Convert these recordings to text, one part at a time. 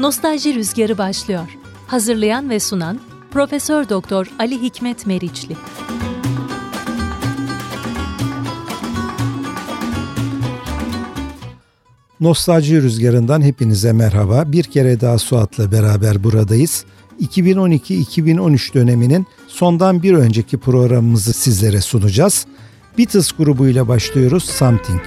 Nostalji Rüzgarı başlıyor. Hazırlayan ve sunan Profesör Doktor Ali Hikmet Meriçli. Nostalji Rüzgarı'ndan hepinize merhaba. Bir kere daha Suat'la beraber buradayız. 2012-2013 döneminin sondan bir önceki programımızı sizlere sunacağız. Beatles grubuyla başlıyoruz. Something.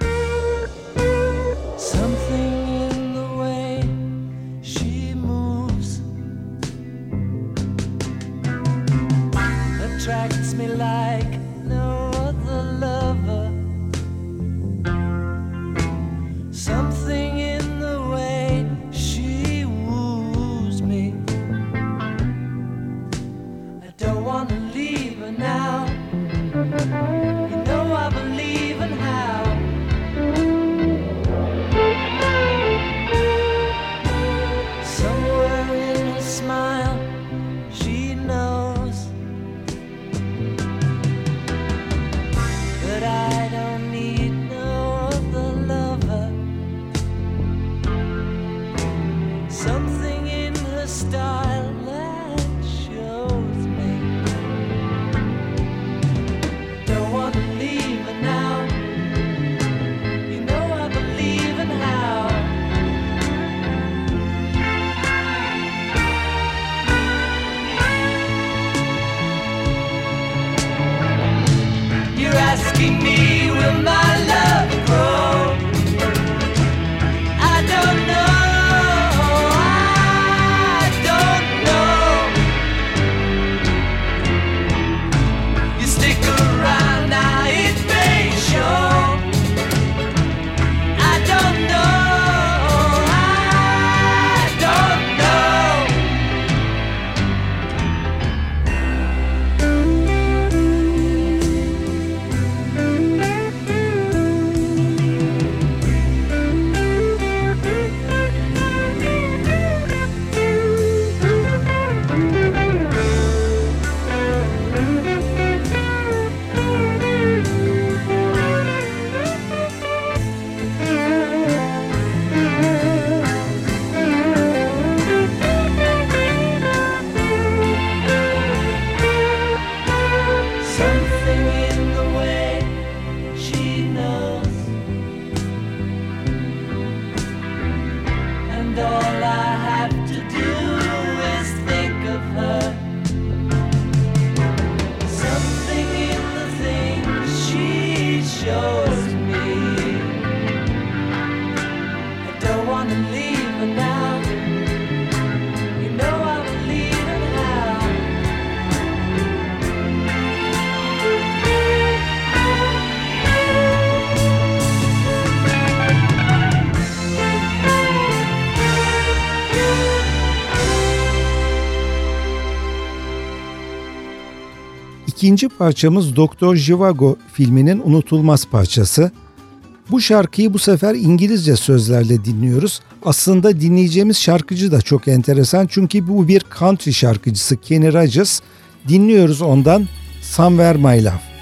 İkinci parçamız Doktor Zhivago filminin unutulmaz parçası. Bu şarkıyı bu sefer İngilizce sözlerle dinliyoruz. Aslında dinleyeceğimiz şarkıcı da çok enteresan çünkü bu bir country şarkıcısı Kenny Rogers. Dinliyoruz ondan Somewhere My Love.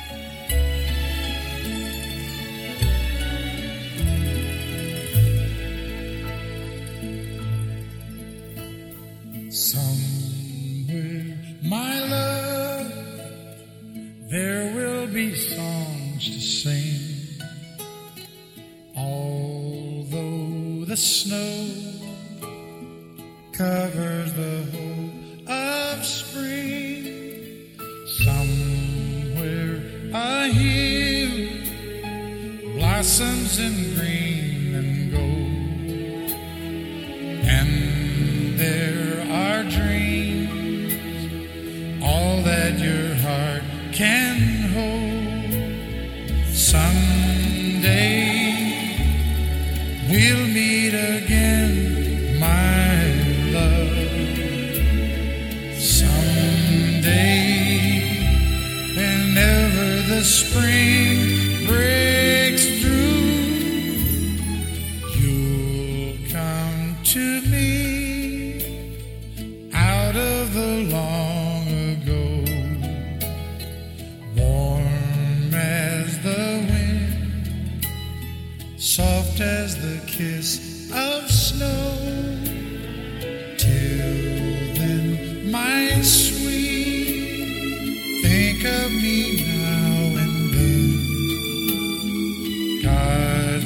There will be songs to sing, although the snow covers the whole of spring. Somewhere a hill blossoms in green and gold, and there are dreams, all that your heart can hold. Someday we'll meet again, my love. Someday, whenever the spring breaks through, you'll come to me out of the long ago. Warm as the wind, soft as the kiss of snow,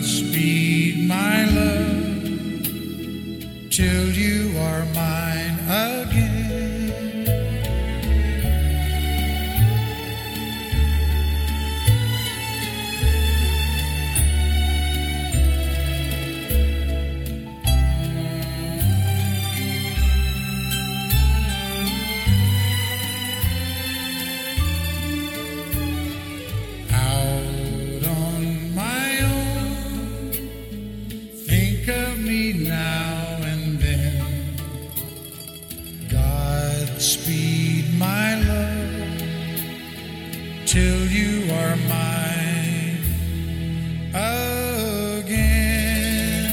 Godspeed, my love, till you are mine again. Out on my own, think of me now and then. Godspeed, my love, till you are mine again.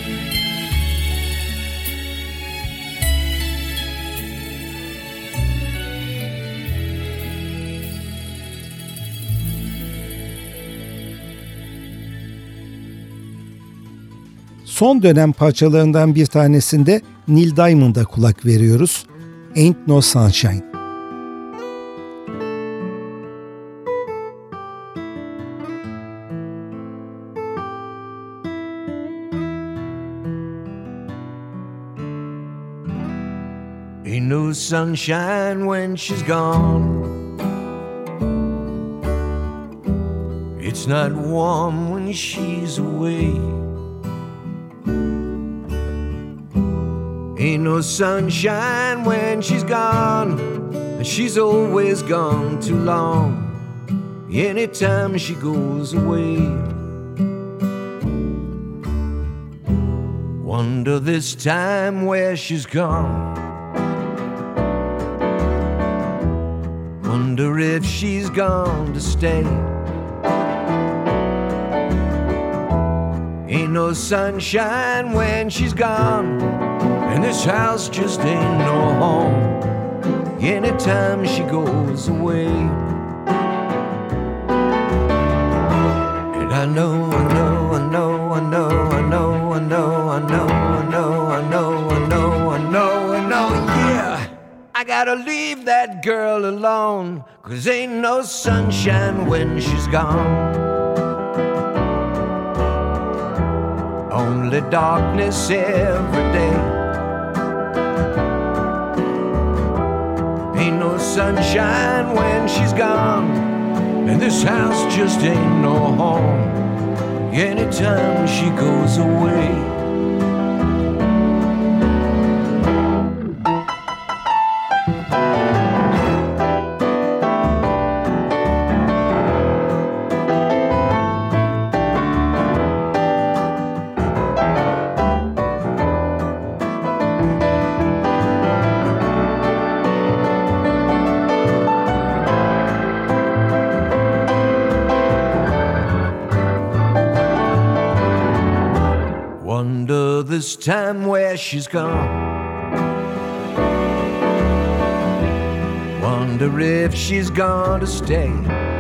Son dönem parçalarından bir tanesinde Neil Diamond'a kulak veriyoruz. Ain't No Sunshine. Ain't no sunshine when she's gone. It's not warm when she's away. Ain't no sunshine when she's gone, and she's always gone too long. Anytime she goes away, wonder this time where she's gone. Wonder if she's gone to stay. Ain't no sunshine when she's gone, and this house just ain't no home. Anytime she goes away, and I know, I know, I know, I know, I know, I know, I know, I know, I know, I know, I know, I know, yeah, I gotta leave that girl alone, 'cause ain't no sunshine when she's gone. Only darkness every day. Ain't no sunshine when she's gone, and this house just ain't no home. Anytime she goes away, wonder this time where she's gone. Wonder if she's gonna stay.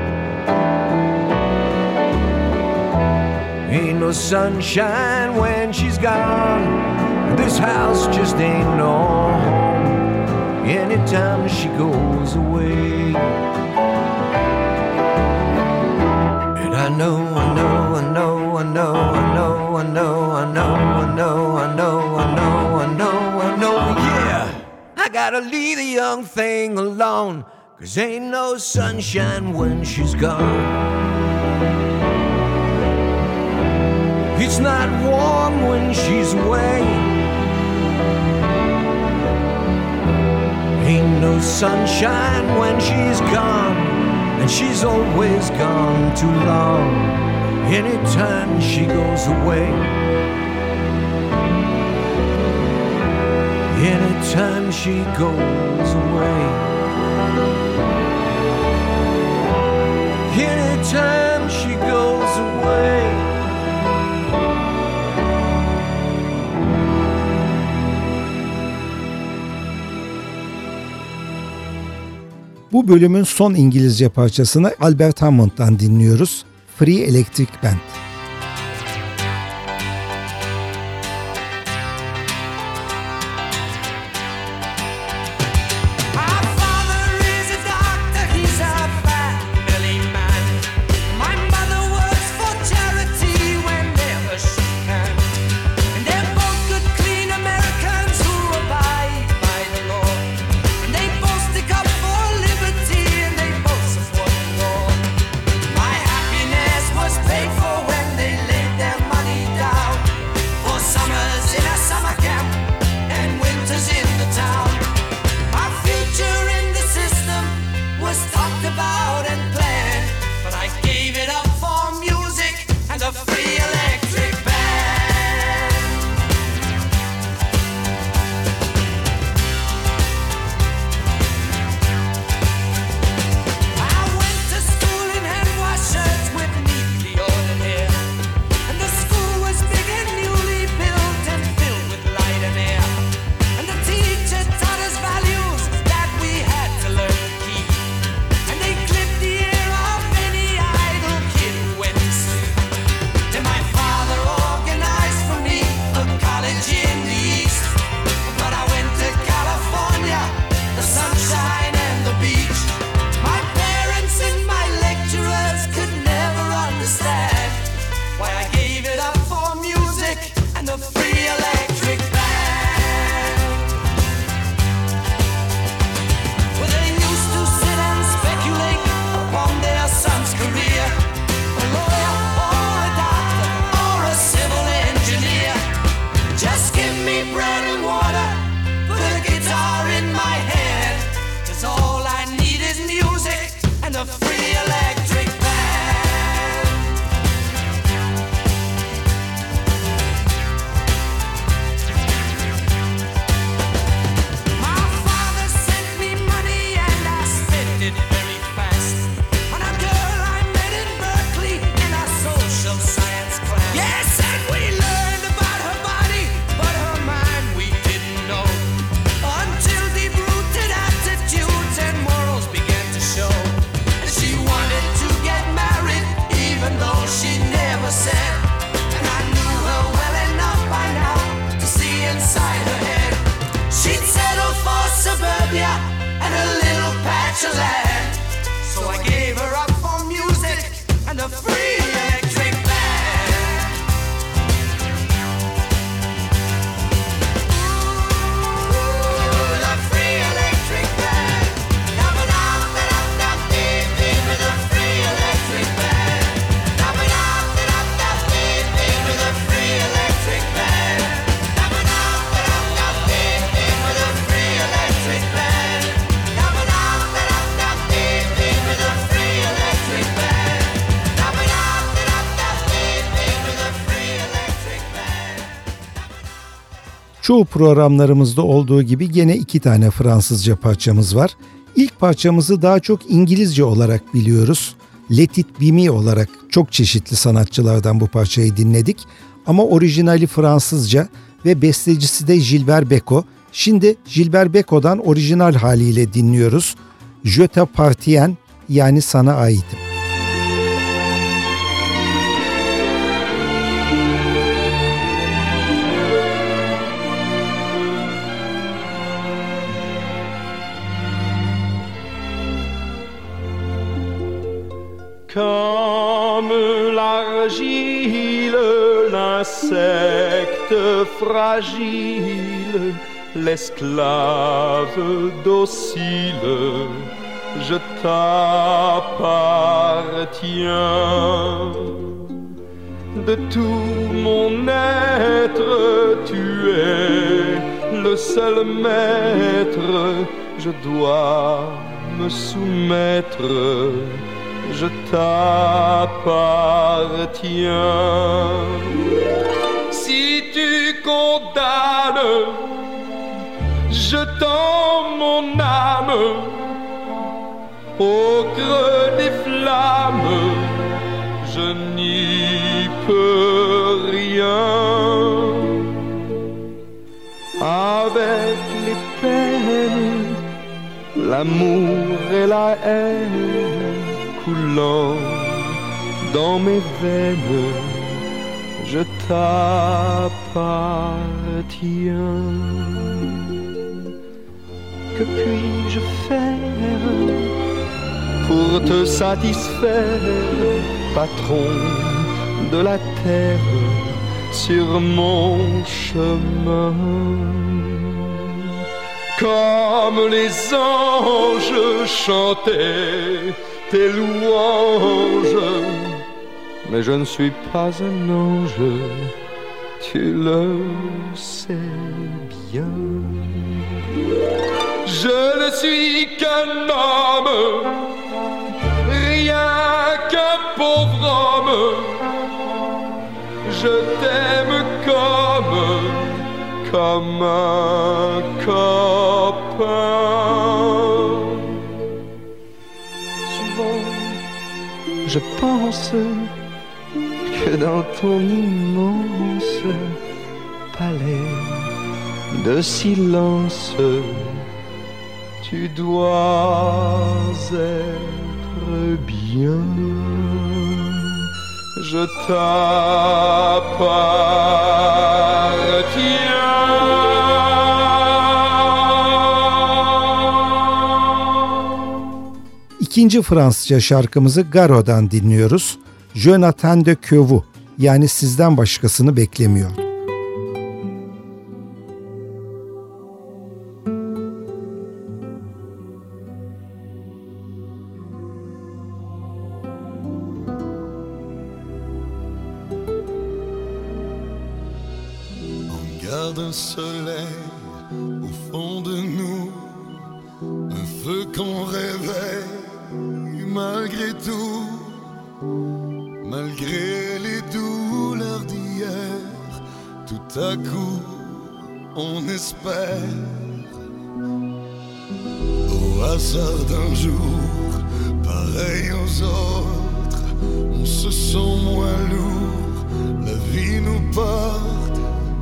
Ain't no sunshine when she's gone, this house just ain't no home. Anytime she goes away, and I know, I know, I know, I know, I know, I know, I know, I know, I know, I know, I know, I know, yeah, I gotta leave the young thing alone, 'cause ain't no sunshine when she's gone. It's not warm when she's away. Ain't no sunshine when she's gone, and she's always gone too long. Anytime she goes away, anytime she goes away, anytime she goes away. Bu bölümün son İngilizce parçasını Albert Hammond'dan dinliyoruz. Free Electric Band. Çoğu programlarımızda olduğu gibi gene 2 tane Fransızca parçamız var. İlk parçamızı daha çok İngilizce olarak biliyoruz. Let It Be Me olarak çok çeşitli sanatçılardan bu parçayı dinledik. Ama orijinali Fransızca ve bestecisi de Gilbert Bécaud. Şimdi Gilbert Bécaud'dan orijinal haliyle dinliyoruz. Je t'appartiens, yani sana aitim. Comme l'argile, l'insecte fragile, l'esclave docile, je t'appartiens. De tout mon être, tu es le seul maître, je dois me soumettre. Je t'appartiens. Si tu condamnes, je tends mon âme au creux des flammes, je n'y peux rien. Avec les peines, l'amour et la haine coulant dans mes veines, je t'appartiens. Que puis-je faire pour te satisfaire, patron de la terre, sur mon chemin? Comme les anges chantaient tes louanges, mais je ne suis pas un ange, tu le sais bien. Je ne suis qu'un homme, rien qu'un pauvre homme. Je t'aime comme un copain. Souvent, je pense que dans ton immense palais de silence, tu dois être bien. Je t'appartiens. İkinci Fransızca şarkımızı Garo'dan dinliyoruz. Je n'attends que vous, yani sizden başkasını beklemiyor. Garde un soleil au fond de nous, un feu qu'on réveille malgré tout, malgré les douleurs d'hier, tout à coup on espère. Au hasard d'un jour, pareil aux autres, on se sent moins lourd, la vie nous porte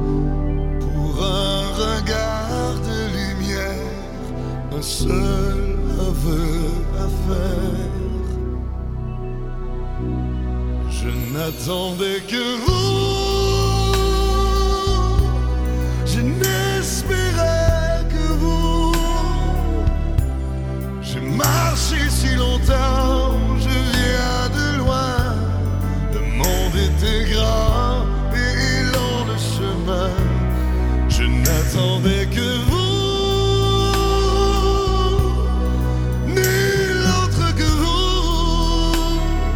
un regard de lumière, un seul aveu à faire. Je n'attendais que vous, je n'espérais que vous. J'ai marché si longtemps, je viens de loin. Le monde était grand et long le chemin. Je n'attendais que vous, nul autre que vous.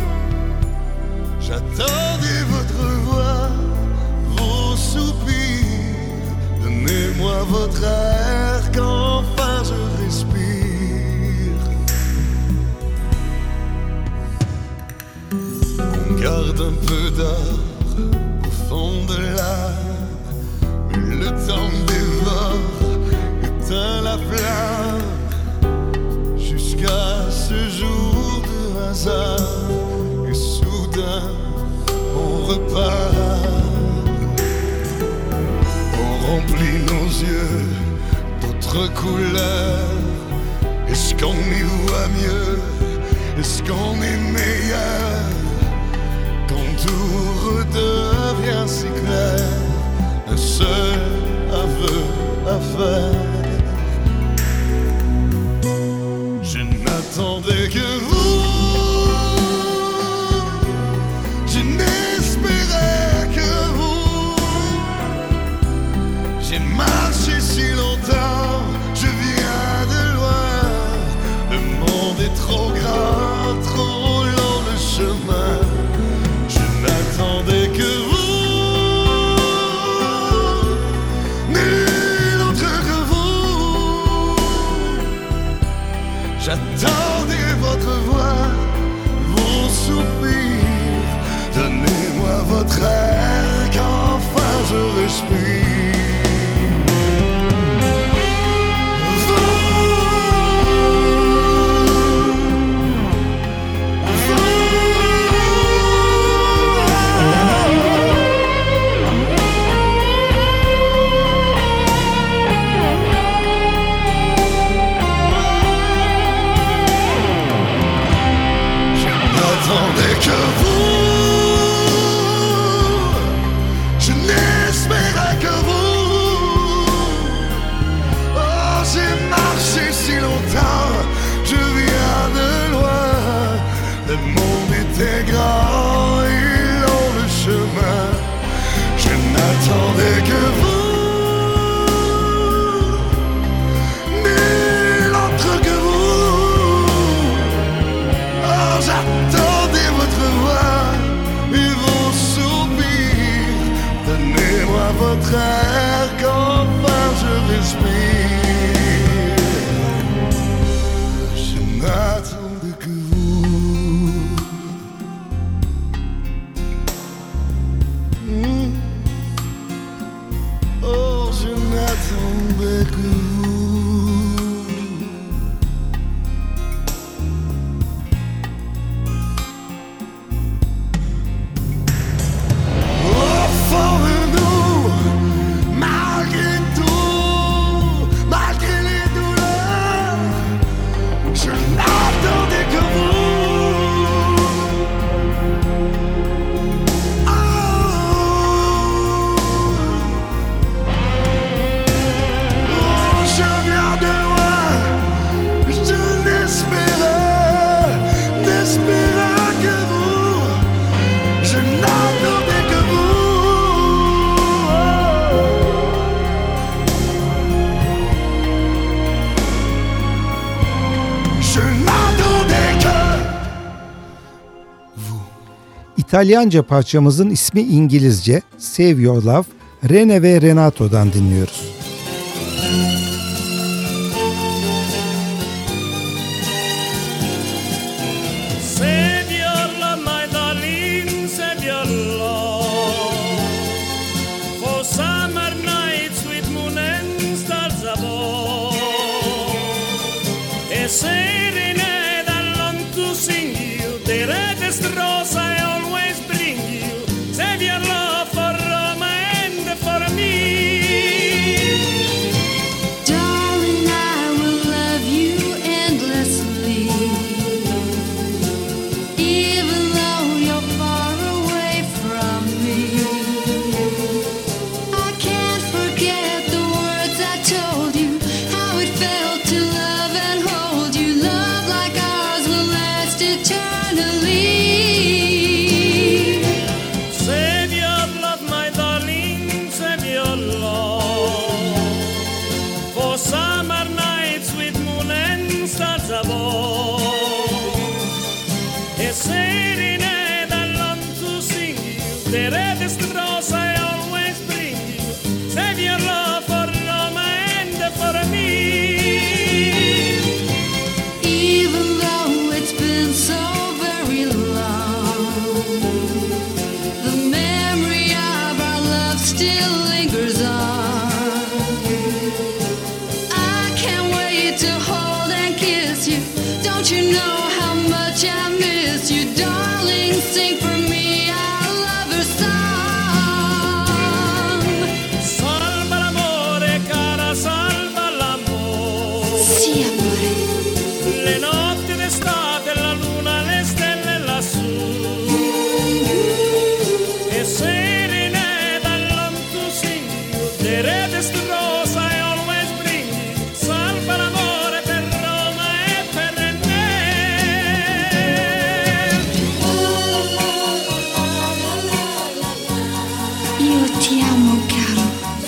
J'attendais votre voix, vos soupirs. Donnez-moi votre air qu'enfin je respire. On garde un peu d'or au fond de l'âme. Le temps des hasard et soudain on repart. On remplit nos yeux d'autres couleurs. Est-ce qu'on y voit mieux? Est-ce qu'on est meilleur? Quand tout redevient si clair, un seul aveu à faire. Je n'attendais que vous, je n'espérais que vous. J'ai marché si longtemps, je viens de loin. Le monde est trop grand, trop long le chemin. Je n'attendais que vous, nul autre que vous. J'attendais votre voix, vos soupirs. Donnez-moi votre air qu'enfin je respire. J'attendais que vous, je n'espérais que vous. Oh, j'ai marché si longtemps, je viens de loin. Le monde était grand et long le chemin. Je n'attendais que vous, nul autre que vous. Oh, j'attendais votre voix et vos soupirs. Donnez-moi votre air qu'enfin je respire. Je n'attendais que vous. Oh, je n'attendais que vous. Au fond de nous, malgré tout, malgré les douleurs, je n'attendais que vous. Oh, je viens de loin, je n'espérais que vous. Je n'attendais que vous. Je n'attendais que vous. İtalyanca parçamızın ismi İngilizce Save Your Love, Rene ve Renato'dan dinliyoruz. Save your love, my darling, save your love. For summer nights with moon and stars above. A serenade I long to sing you, the reddest rose I always bring you. Save your love for Roma and for me. Darling, I will love you endlessly, even though you're far away from me. I can't forget the words I told you, how it felt to love and hold you. Love like ours will last eternally. Save your love, my darling, save your love. For summer nights with moon and stars above. A serenade I long to sing you, the reddest rose I always bring you. Save your love for Roma and for me. Even though it's been so very long, the memory of our love still lingers on. I can't wait to hold and kiss you. Don't you know how much much I miss you, darling. Sing for me our lover song. Salva l'amore, cara, salva l'amore. Sì, amore. Le notti d'estate, la luna, le stelle lassù. E serene dall'on to sing you, the reddest rose I always bring you. Salva l'amore per Roma e per me. Io ti amo, caro.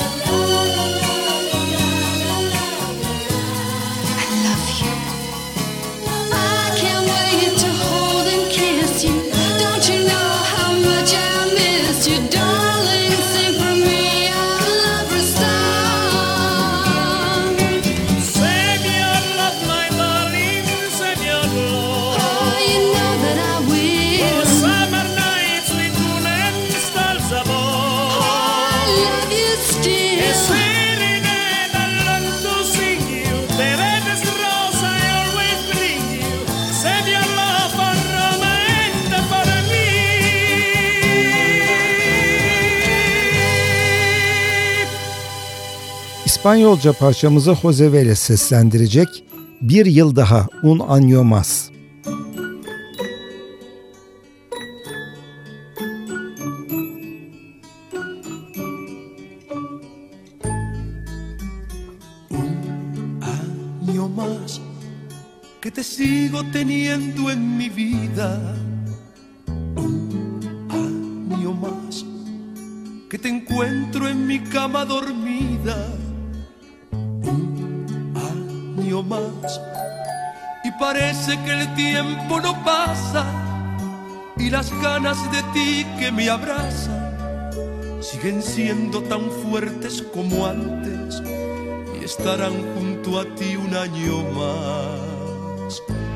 I love you. I can't wait to hold and kiss you. Don't you know how much I miss you, darling? Sing for me our lover song. Save your love, my darling, save your love. Oh, you know that I Oh, will. summer nights with moon and stars above. I love you E still. serene dall'on to sing you, the reddest rose I always bring you. Save your love for Roma and for me. İspanyolca parçamızı Jose Vélez seslendirecek. Bir yıl daha, un año más. Año más que te sigo teniendo en mi vida. Un año más que te encuentro en mi cama dormida. Un año más y parece que el tiempo no pasa y las ganas de ti que me abrazan siguen siendo tan fuertes como antes y estarán junto a ti un año más.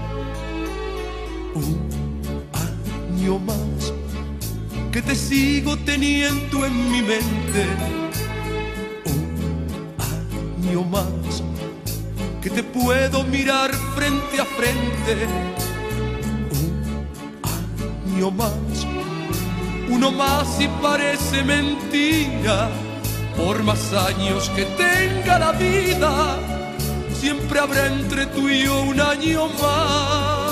Un año más que te sigo teniendo en mi mente. Un año más que te puedo mirar frente a frente. Un año más, uno más y parece mentira. Por más años que tenga la vida, siempre habrá entre tú y yo un año más.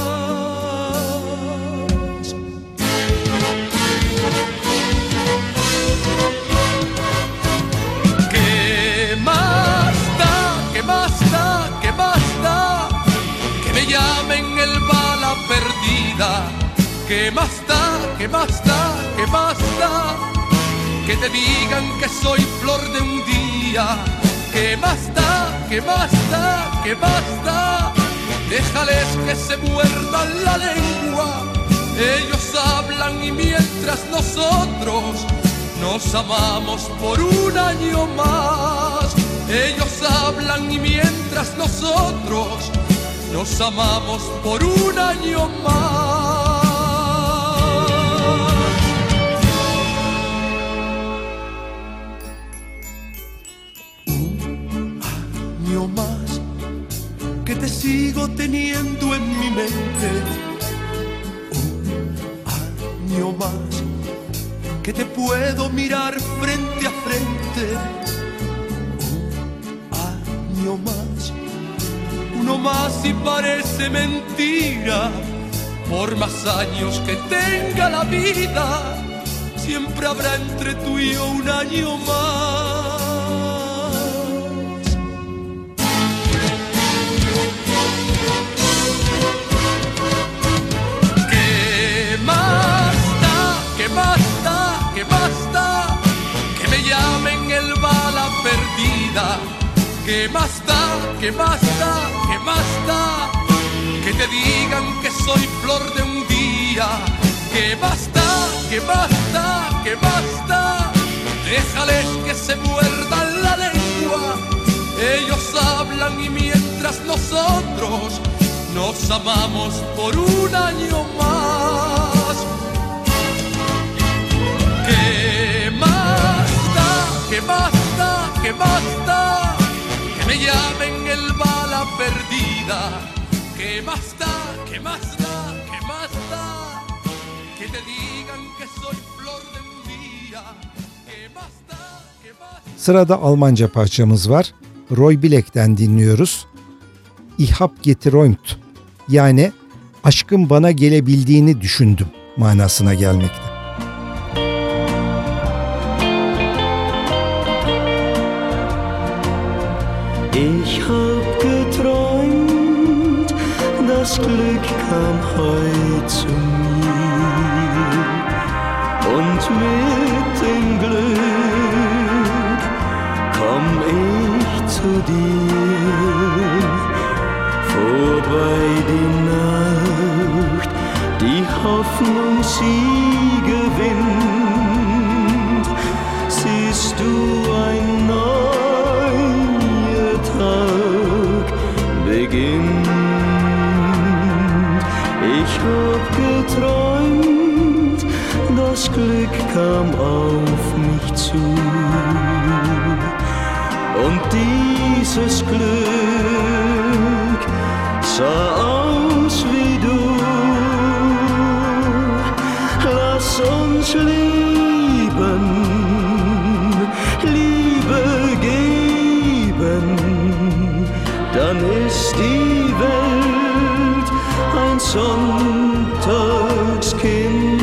¿Qué más da? ¿Qué más da? ¿Qué más da? Que me llamen el bala perdida. ¿Qué más da? ¿Qué más da? ¿Qué más da? Que te digan que soy flor de un día. ¿Qué más da? ¿Qué más da? ¿Qué más da? Déjales que se muerdan la lengua. Ellos hablan y mientras nosotros nos amamos por un año más. Ellos hablan y mientras nosotros nos amamos por un año más. Más que te sigo teniendo en mi mente. Un año más que te puedo mirar frente a frente. Un año más, uno más y parece mentira. Por más años que tenga la vida, siempre habrá entre tú y yo un año más. ¿Qué más da? ¿Qué más da? Que me llamen el bala perdida. ¿Qué más da? ¿Qué más da? ¿Qué más da? Que te digan que soy flor de un día. ¿Qué más da? ¿Qué más da? ¿Qué más da? Déjales que se muerdan la lengua. Ellos hablan y mientras nosotros nos amamos por un año más. ¿Qué más da? ¿Qué más da? ¿Qué más da? Que me llamen el bala perdida. ¿Qué más da? ¿Qué más da? ¿Qué más basta, que te digan que soy flor de un día, que basta, que basta. Sırada Almanca parçamız var. Roy Black'ten dinliyoruz. Ich hab geträumt, yani aşkın bana gelebildiğini düşündüm manasına gelmekte. Ich hab geträumt, das Glück kam heut zu mir und mit dem Glück komm ich zu dir. Vorbei die Nacht, die Hoffnung sie gewinnt, siehst du ein neuer Tag beginnt. Ich hab geträumt, das Glück kam auf mich zu und dieses Glück sah aus wie du. Lass uns lieben, Liebe geben, dann ist die Welt ein Sonntagskind.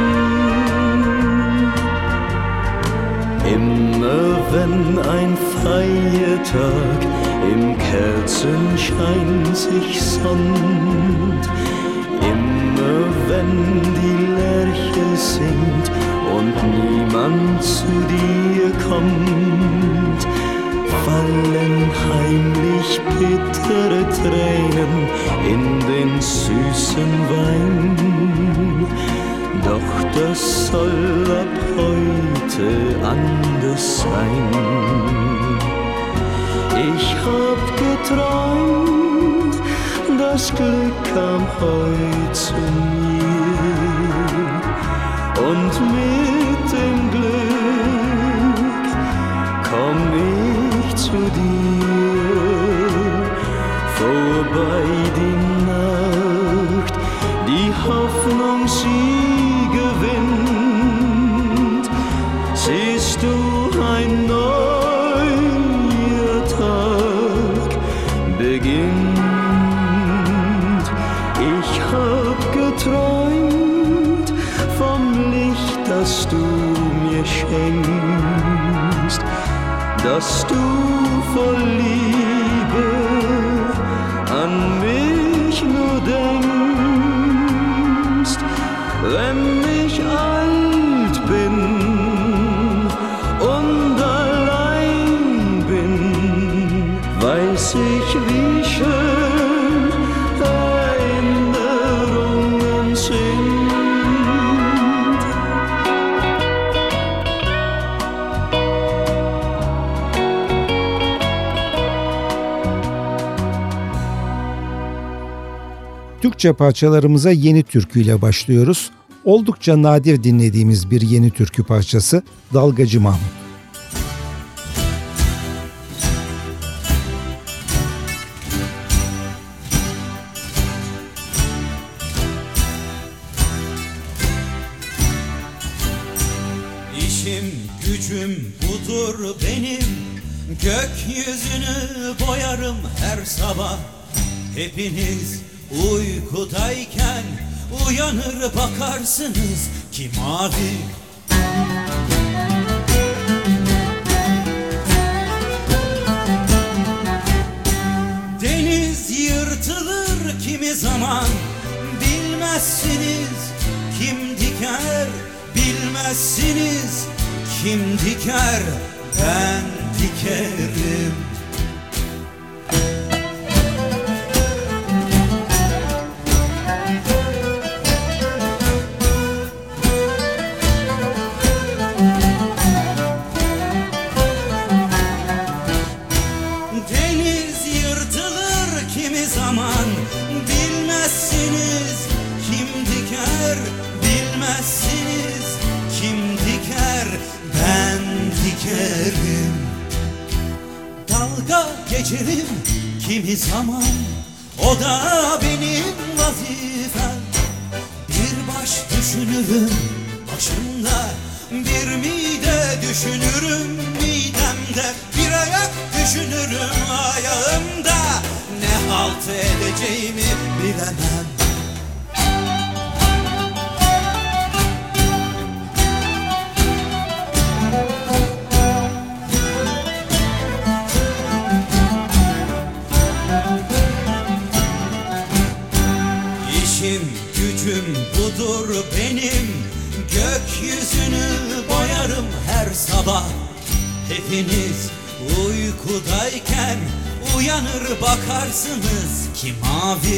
Immer wenn ein Feiertag im Kerzenschein sich sonnt, immer wenn die Lerche singt und niemand zu dir kommt, fallen heimlich bittere Tränen in den süßen Wein. Doch das soll ab heute anders sein. Ich hab geträumt, das Glück kam heut zu mir und mit dem Glück komm ich zu dir. Vorbei die Nacht, die Hoffnung sie gewinnt, siehst du ein neuer Tag beginnt. Ich hab geträumt vom Licht, das du mir schenkst, dass du voll Liebe an mich nur denkst. Wenn ich alt bin und allein bin, weiß ich, wie schön Erinnerungen sind. Türkçe parçalarımıza yeni türküyle başlıyoruz. Oldukça nadir dinlediğimiz bir yeni türkü parçası Dalgacı Mahmut. İşim gücüm budur benim, gökyüzünü boyarım her sabah. Hepiniz uykudayken uyanır bakarsınız ki mavi. Deniz yırtılır kimi zaman, bilmezsiniz kim diker, bilmezsiniz kim diker, ben dikerim. Geçerim kimi zaman, o da benim vazifem. düşünürüm başımda, bir mide düşünürüm midemde, bir ayak düşünürüm ayağımda. Ne halt edeceğimi bilemem. İşim gücüm budur benim, gökyüzünü boyarım her sabah. Hepiniz uykudayken uyanır bakarsınız ki mavi.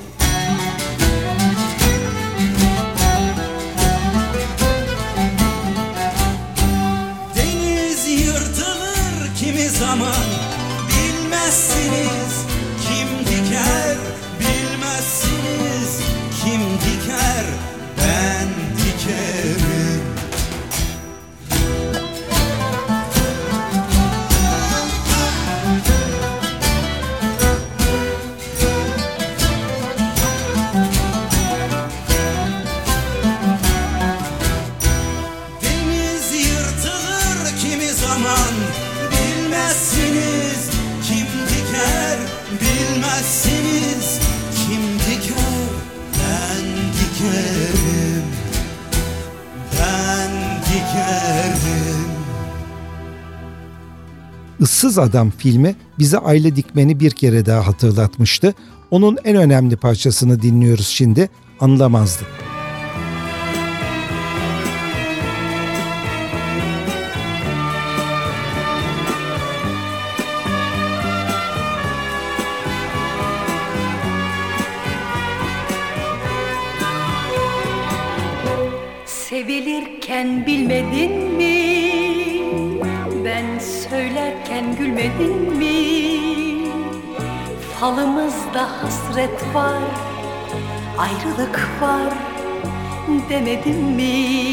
Deniz yırtılır kimi zaman, bilmezsiniz kim diker, bilmezsiniz kim diker, ben dikerim. Deniz yırtılır kimi zaman, bilmezsiniz kim diker, bilmezsiniz kim diker, ben dikerim, ben dikerim. Issız Adam filmi bize Ayla Dikmen'i bir kere daha hatırlatmıştı. Onun en önemli parçasını dinliyoruz şimdi, Anlamazdı. Sevilirken bilmedin mi? Ben söylerken gülmedin mi? Falımızda hasret var, ayrılık var demedim mi?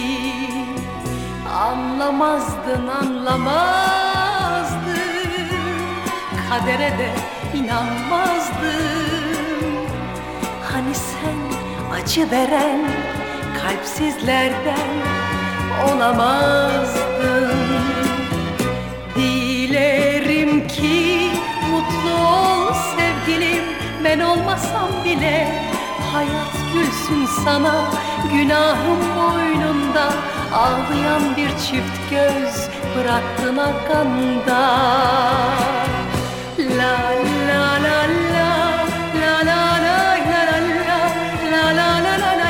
Anlamazdın, anlamazdın, kadere de inanmazdın. Hani sen acı veren kalpsizlerden olamazdın. Dilerim ki mutlu ol sevgilim, ben olmasam bile hayat gülsün sana. Günahım boynunda ağlayan bir çift göz bıraktın arkanda. La la la la la la la la la la la la la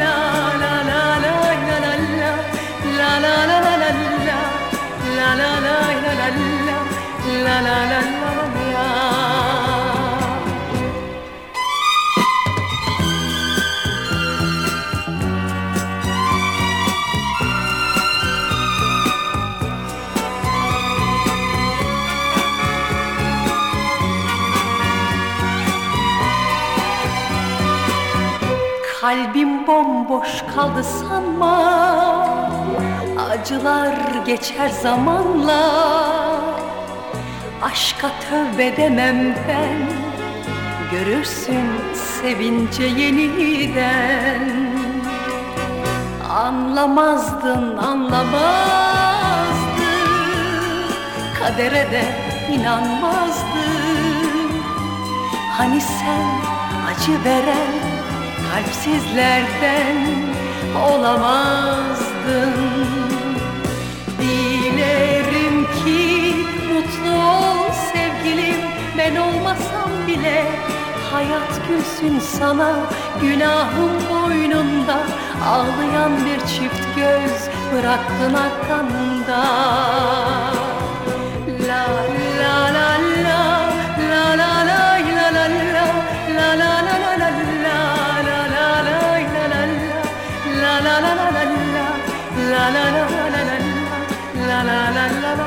la la la la. Kalbim bomboş kaldı sanma, acılar geçer zamanla. Aşka tövbe demem ben, görürsün sevince yeniden. Anlamazdın, anlamazdın, kadere de inanmazdın. Hani sen acı veren kalpsizlerden olamazdın. Dilerim ki mutlu ol sevgilim, ben olmasam bile hayat gülsün sana. Günahım boynunda ağlayan bir çift göz bıraktın arkanda. La la la la la la la la la la la la la la la. La la la la la la la la la la la la la la la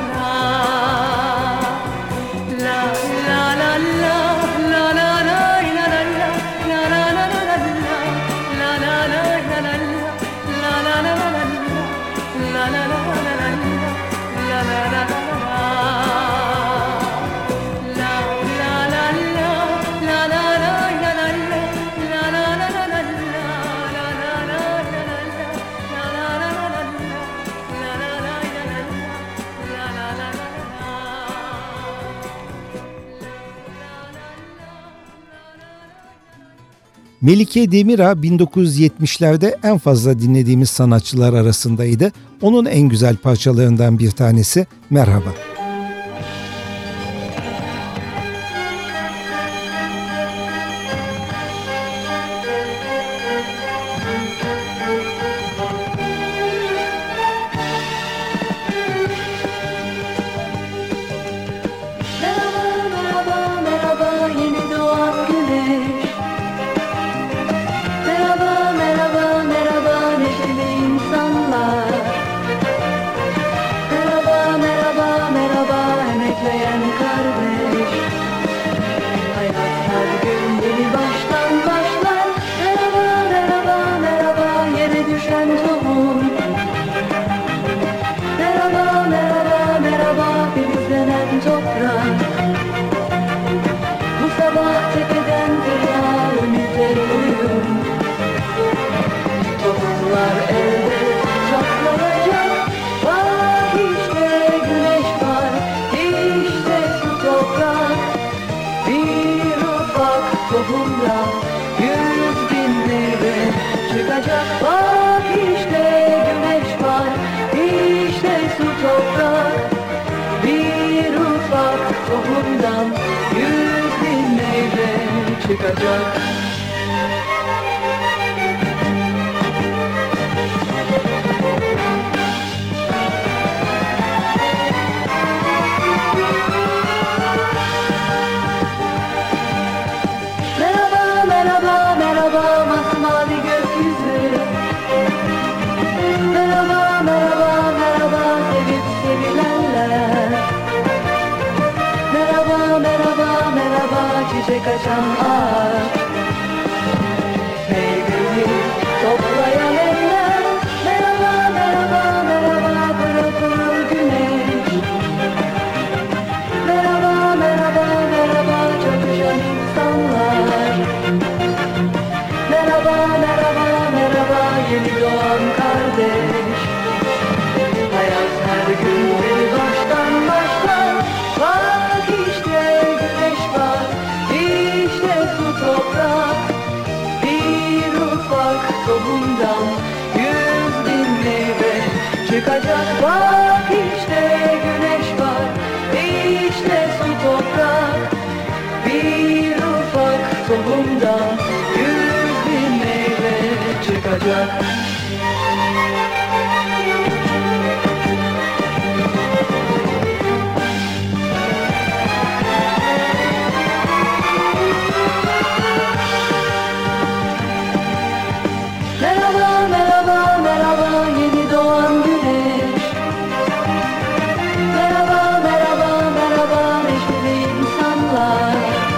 la la la Melike Demirağ 1970'lerde en fazla dinlediğimiz sanatçılar arasındaydı. Onun en güzel parçalarından bir tanesi Merhaba. Çıkacak. Merhaba, merhaba, merhaba masmavi gökyüzü. Merhaba, merhaba, merhaba sevip sevilenler. Merhaba, merhaba, merhaba çiçek açan ağaç. Meyveyi toplayan eller. Merhaba, merhaba, merhaba pırıl pırıl güneş. Merhaba, merhaba, merhaba çakışan insanlar. Merhaba, merhaba, merhaba yeni doğan kardeş. Hayat her gün bir baştan başlar. Bak işte güneş var, işte su toprak. Bir ufak tohumdan 100.000 meyve çıkacak. Bak işte güneş var, işte su toprak. Bir ufak tohumdan 100.000 meyve çıkacak. Merhaba, merhaba, merhaba yeni doğan güneş. Merhaba, merhaba, merhaba neşeli insanlar.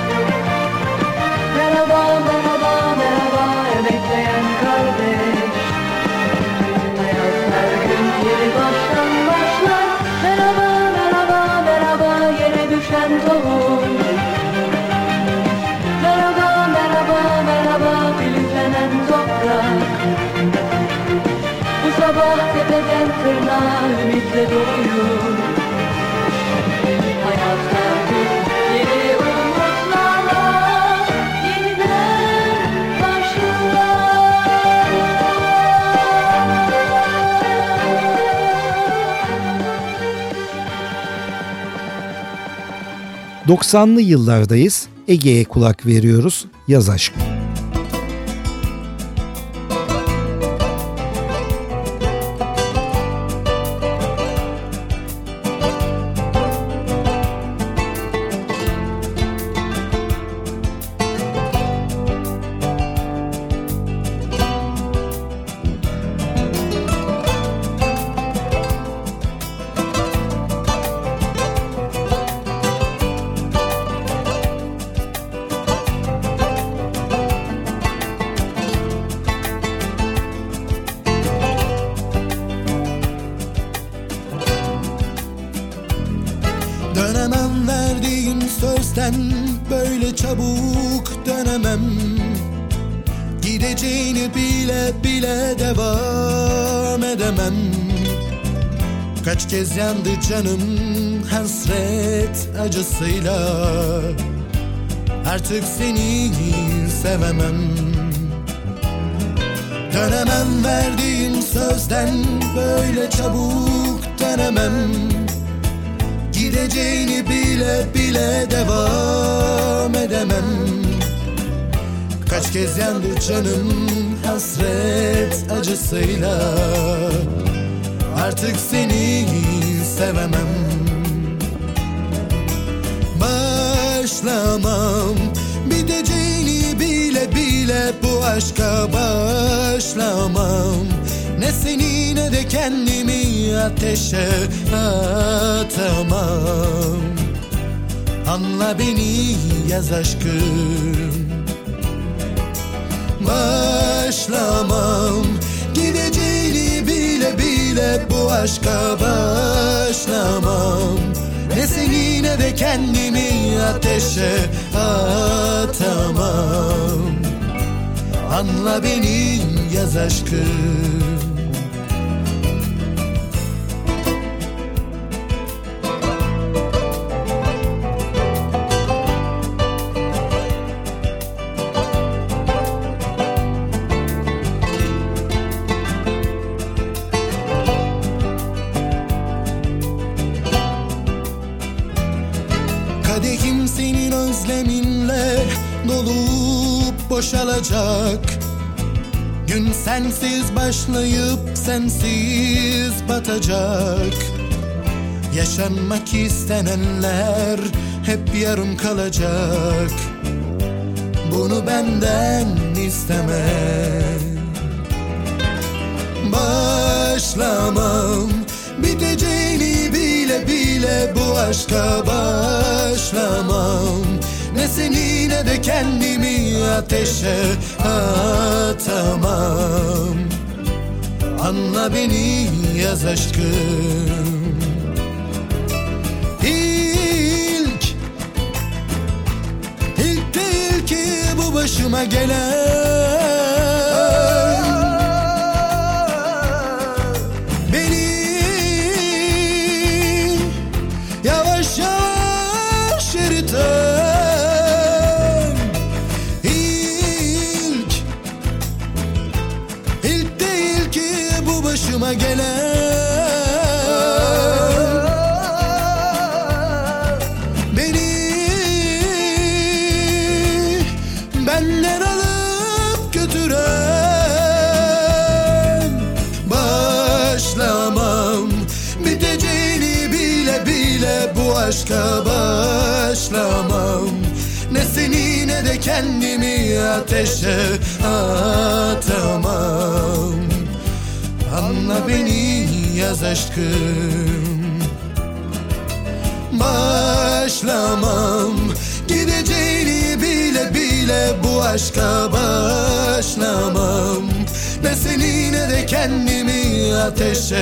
Merhaba, merhaba, merhaba emekleyen kardeş. Hayat her gün yeni baştan başlar. Merhaba, merhaba, merhaba yere düşen tohum. Merhaba, merhaba, merhaba filizlenen toprak. Bu sabah tepeden tırnağa ümitle doğuyor. Hayat her gün yeni umutlarla yeniden başlar. 90'lı yıllardayız. Ege'ye kulak veriyoruz. Yaz aşkı. Dönemem verdiğim sözden, böyle çabuk dönemem. Gideceğini bile bile devam edemem. Kaç kez yandı canım hasret acısıyla. Artık seni sevemem. Dönemem verdiğim sözden, böyle çabuk dönemem. Gideceğini bile bile devam edemem. Kaç kez yandı canım hasret acısıyla, artık seni sevemem. Başlamam, biteceğini bile bile bu aşka başlamam. Ne seni ne de kendimi ateşe atamam. Anla beni yaz aşkım. Başlamam, gideceğini bile bile bu aşka başlamam. Ne seni ne de kendimi ateşe atamam. Anla beni yaz aşkım. Kadehim senin özleminle dolup boşalacak. Gün sensiz başlayıp sensiz batacak. Yaşanmak istenenler hep yarım kalacak. Bunu benden isteme. Başlamam, biteceğini bile bile bu aşka başlamam. Ne seni ne de kendimi ateşe atamam. Anla beni yaz aşkım. İlk değil ki bu başıma gelen. Beni yavaş yavaş eriten. İlk değil ki bu başıma gelen. Beni benden alıp götüren. Başlamam, biteceğini bile bile bu aşka başlamam. Ne seni ne de kendimi ateşe atamam. Anla beni yaz aşkım. Başlamam, gideceğini bile bile bu aşka başlamam. Ne seni ne de kendimi ateşe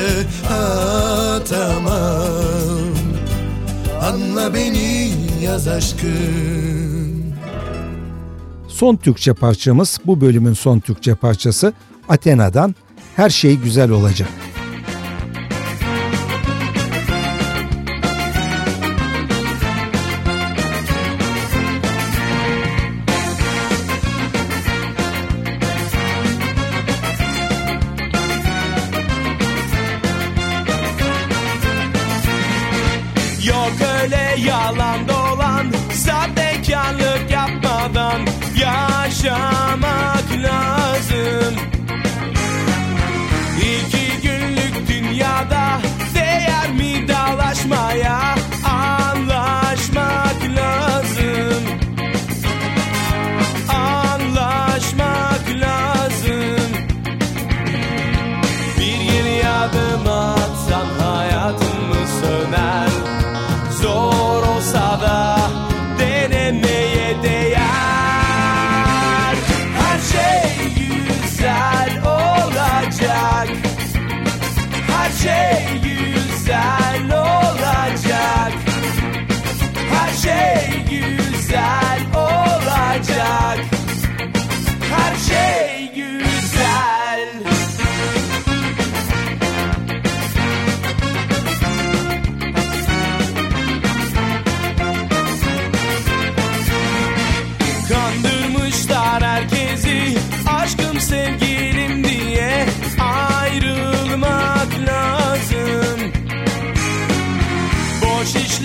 atamam. Anla beni yaz aşkım. Son Türkçe parçamız, bu bölümün son Türkçe parçası Athena'dan Her Şey Güzel Olacak. Yok öyle yalan dolan, sahtekarlık yapmadan yaşamak lazım. İki günlük dünyada değer mi dalaşmaya, anlaşmak lazım. Anlaşmak lazım. Bir yeni adım atsan hayatın mı söner? Zor olsa da denemeye değer. Her şey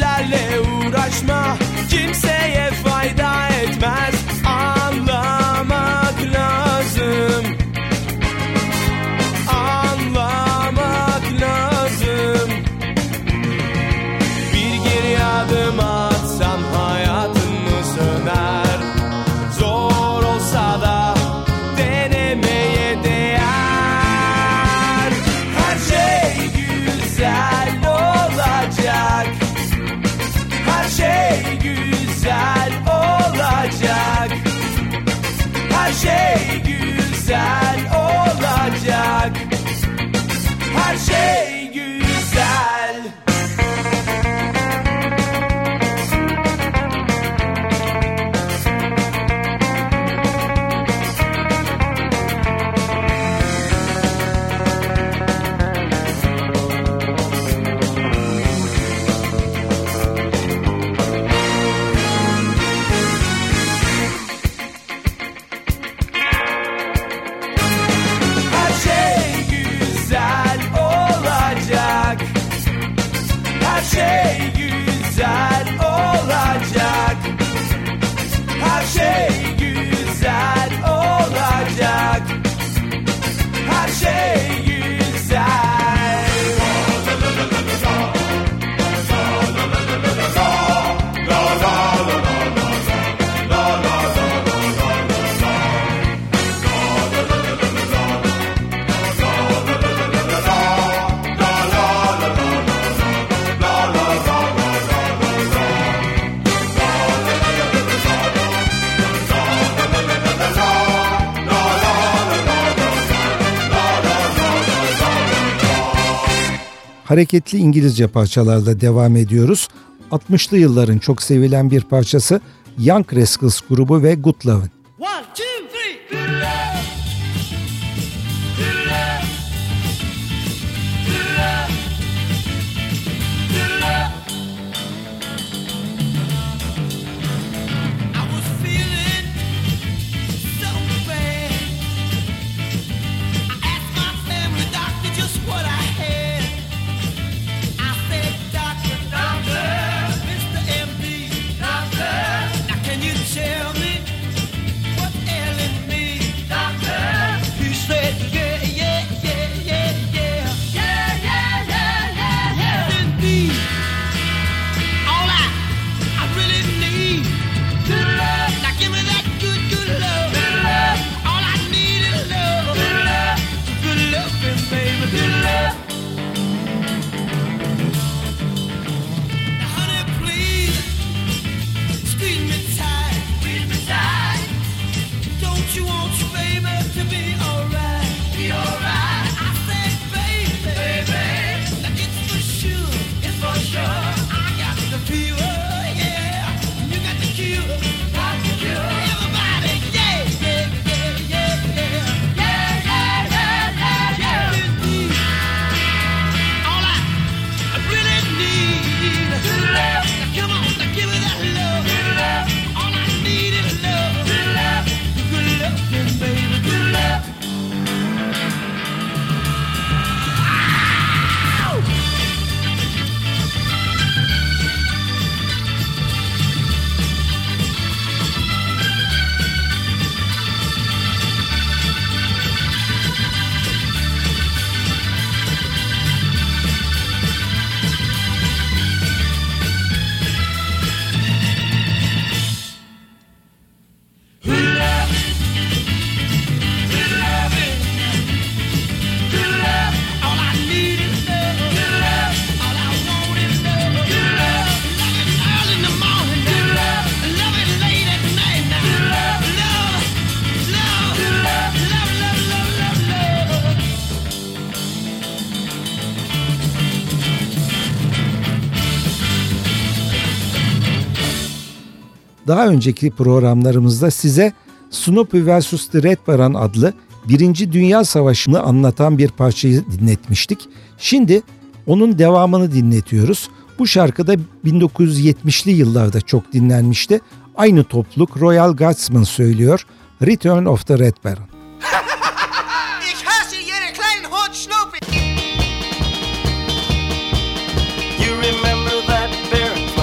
işlerle uğraşma, kimseye fayda etmez. Anlamak lazım, anlamak lazım. Bir geri adım atsan hayatını söner. Zor olsa da denemeye değer. Her şey güzel olacak, her şey güzel olacak, her şey güzel olacak, her şey güzel. Her şey güzel olacak, her şey güzel olacak, her şey güzel olacak, her şey güzel. Hareketli İngilizce parçalarla devam ediyoruz. 60'lı yılların çok sevilen bir parçası Young Rascals grubu ve Good Lovin'. 1, 2, 3. I was feeling so bad. I asked my family doctor just what I had. I said, Doctor, doctor, Mr. MD, doctor, now can you tell me what's ailing me, doctor? He said, yeah, yeah, yeah, yeah, yeah, yeah, yeah, yeah, yeah, yeah. Indeed, all I really need, good love. Now give me that good, good love. Good love. All I need is love. Good love. Good loving, baby. Good love. Now, honey, please squeeze me tight. Squeeze me tight. Don't you want your baby to be alright? Be alright. I said, baby, baby. Now it's for sure. It's for sure. I got the fever, yeah. You got the cure. Got the cure. Everybody, yeah, yeah, yeah, yeah, yeah. Yeah, yeah, yeah, yeah, yeah. Indeed. All I really need is love. Now come on, now give me that love. Good love. All I need is love. Good love. Good loving, baby. Good love. Ow! Daha önceki programlarımızda size Snoopy vs. The Red Baron adlı 1. Dünya Savaşı'nı anlatan bir parçayı dinletmiştik. Şimdi onun devamını dinletiyoruz. Bu şarkı da 1970'li yıllarda çok dinlenmişti. Aynı topluluk Royal Guardsmen söylüyor. Return of the Red Baron. Ich hasse jeden kleinen Hund Snoopy. You remember that bear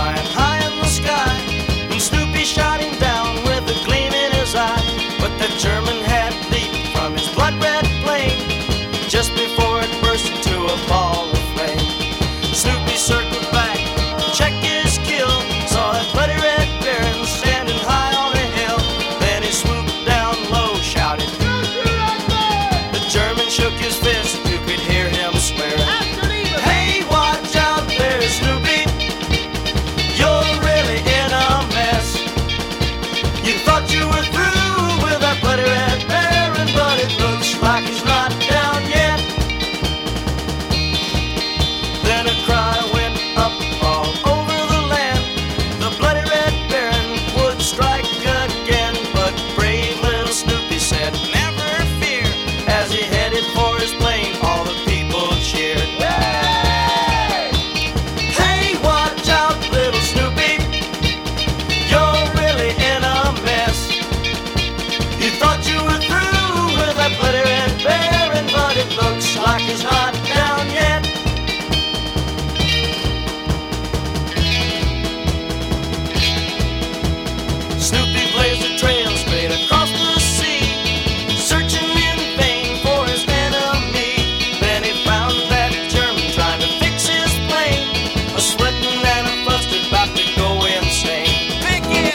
Snoopy blazed a trail straight across the sea, searching in vain for his enemy. Then he found that German trying to fix his plane, a sweating and a flustered, about to go insane. Pick it!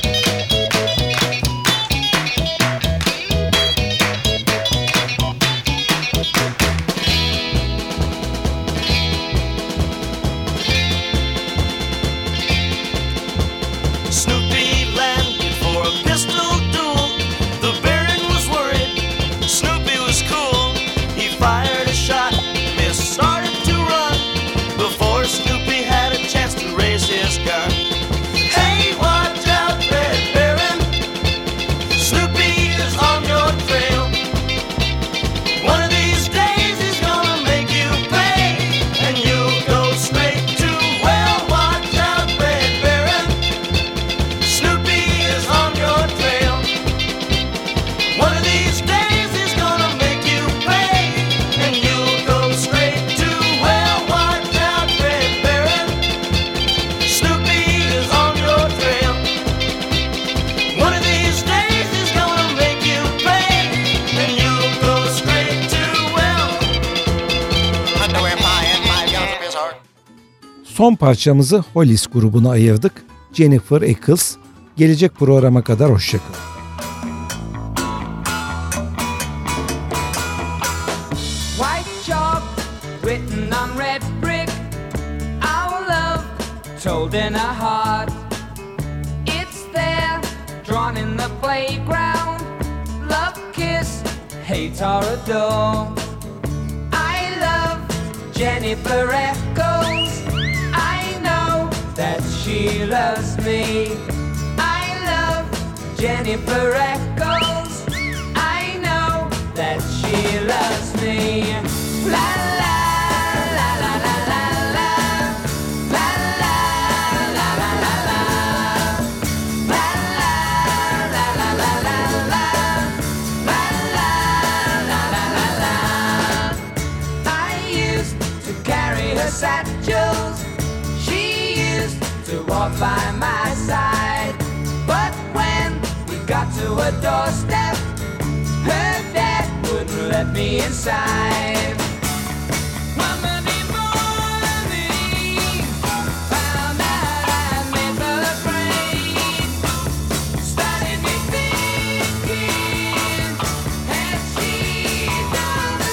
Snoopy landed for a pistol duel. The Baron was worried, Snoopy was cool. He fired a shot, missed, started to run, before Snoopy had a chance to raise his gun. Hey, watch out, Red Baron, Snoopy is on your trail. One of these days he's gonna make you pay, and you'll go straight to hell. Watch out, Red Baron, Snoopy is on your trail. One of these days he's gonna make you pay, and you'll go straight to hell. Watch out, Red Baron, Snoopy is on your trail. One of these days he's gonna make you pay, and you'll go straight to hell. Underwear pie and 5 gallons of his heart. Son parçamızı Hollies grubuna ayırdık. Jennifer Eccles. Gelecek programa kadar hoşçakalın. White chalk written on red brick, our love told in a heart. It's there, drawn in the playground. Love, kiss, hate or adore. I love Jennifer Eccles. I know that she loves me. I love Jennifer Eccles. I know that she loves me. La la la la la la la. La la la la la la. La la la la la la la. La la la la la la. I used to carry her satchels. She used to walk by my side. But when we got to her doorstep, her dad wouldn't let me inside. Monday morning, found out I made her afraid. Started me thinking, had she done the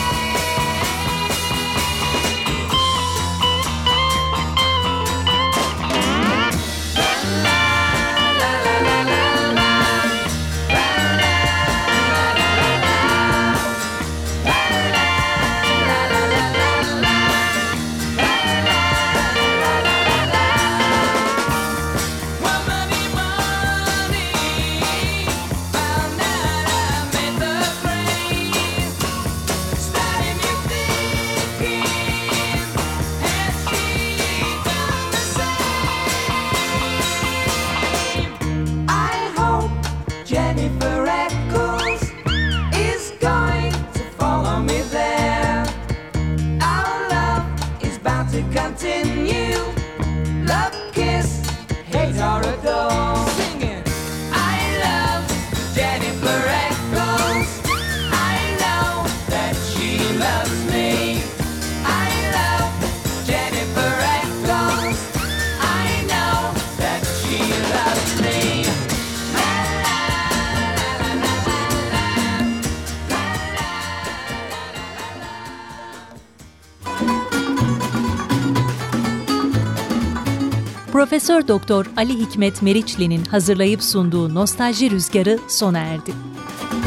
Jennifer Eccles is going to follow me there. Our love is bound to continue. Love, kiss, hate or adore. Singing, I love Jennifer Eccles. I know that she loves me. I love Jennifer Eccles. I know that she loves me. Profesör Doktor Ali Hikmet Meriçli'nin hazırlayıp sunduğu Nostalji Rüzgarı sona erdi.